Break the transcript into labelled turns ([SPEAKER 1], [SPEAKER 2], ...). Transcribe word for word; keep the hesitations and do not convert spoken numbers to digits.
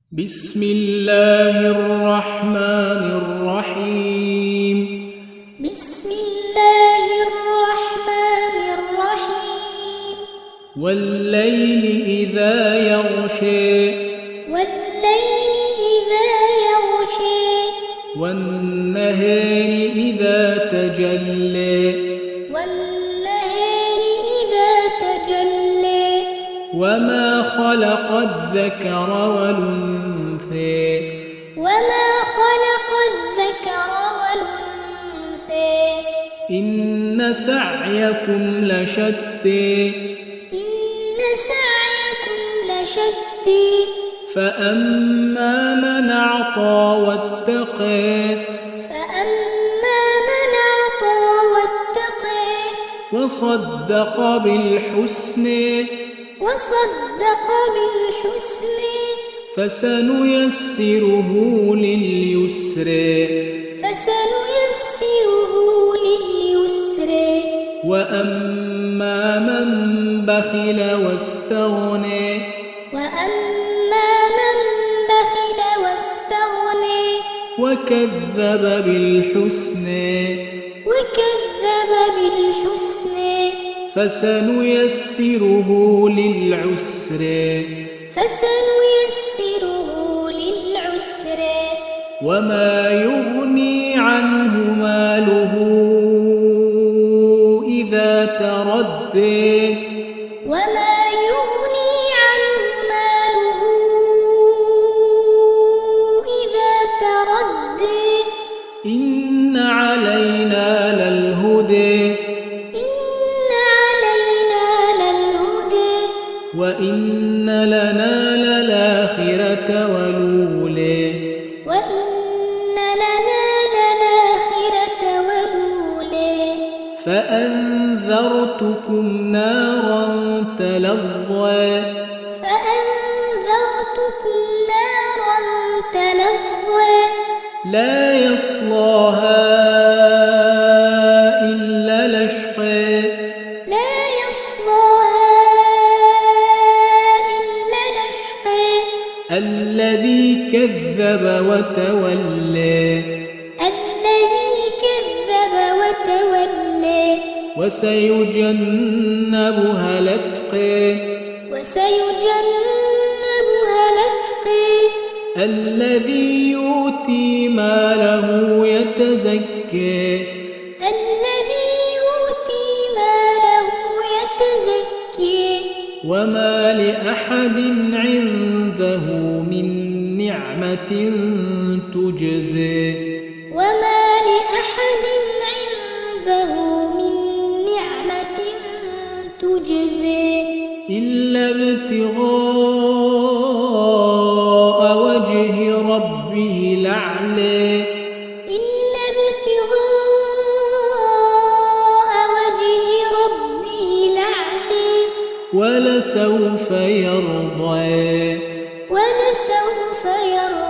[SPEAKER 1] بسم الله الرحمن الرحيم
[SPEAKER 2] بسم الله الرحمن الرحيم
[SPEAKER 1] والليل إذا يغشى
[SPEAKER 2] والليل إذا يغشى
[SPEAKER 1] والنهار إذا تجلى
[SPEAKER 2] والنهار إذا تجلى
[SPEAKER 1] وما خلق الذكر والأنثى
[SPEAKER 2] وما خلق الذكر والأنثى
[SPEAKER 1] إن سعيكم لشتى
[SPEAKER 2] إن سعيكم لشتى
[SPEAKER 1] فأما من أعطى واتقى
[SPEAKER 2] فأما من أعطى واتقى
[SPEAKER 1] وصدق بالحسنى
[SPEAKER 2] وصدق بالحسنى
[SPEAKER 1] فسنيسره لليسر
[SPEAKER 2] فسنيسره لليسر
[SPEAKER 1] وأما من بخل واستغنى
[SPEAKER 2] وأما من بخل واستغنى
[SPEAKER 1] وكذب بالحسنى
[SPEAKER 2] وكذب بالحسنى
[SPEAKER 1] فسنيسره للعسر
[SPEAKER 2] فسنيسره للعسر
[SPEAKER 1] وما يغني عنه ماله إذا تردى
[SPEAKER 2] وما يغني عنه ماله إذا تردى
[SPEAKER 1] إن علينا للهدى
[SPEAKER 2] إن علينا للهدى
[SPEAKER 1] وإن لنا للآخرة والأولى
[SPEAKER 2] وإن لنا للآخرة والأولى
[SPEAKER 1] فأنذرتكم نارا تلظى
[SPEAKER 2] فأنذرتكم نارا تلظى
[SPEAKER 1] لا يصلاها إلا الأشقى
[SPEAKER 2] لا يصلاها إلا الأشقى
[SPEAKER 1] الذي كذب وتولى
[SPEAKER 2] الذي كذب وتولى
[SPEAKER 1] وسيجنبها الأتقى
[SPEAKER 2] وسيجنبها الأتقى
[SPEAKER 1] الذي يؤتي ماله يتزكى
[SPEAKER 2] الذي يؤتي ماله يتزكى
[SPEAKER 1] وما لأحد عنده من نعمة تجزى
[SPEAKER 2] وما لأحد عنده من نعمة تجزى
[SPEAKER 1] إلا ابتغاء وجه ربه الأعلى
[SPEAKER 2] إلا ابتغاء وجه ربه الأعلى
[SPEAKER 1] ولسوف يرضى
[SPEAKER 2] ولسوف يرضى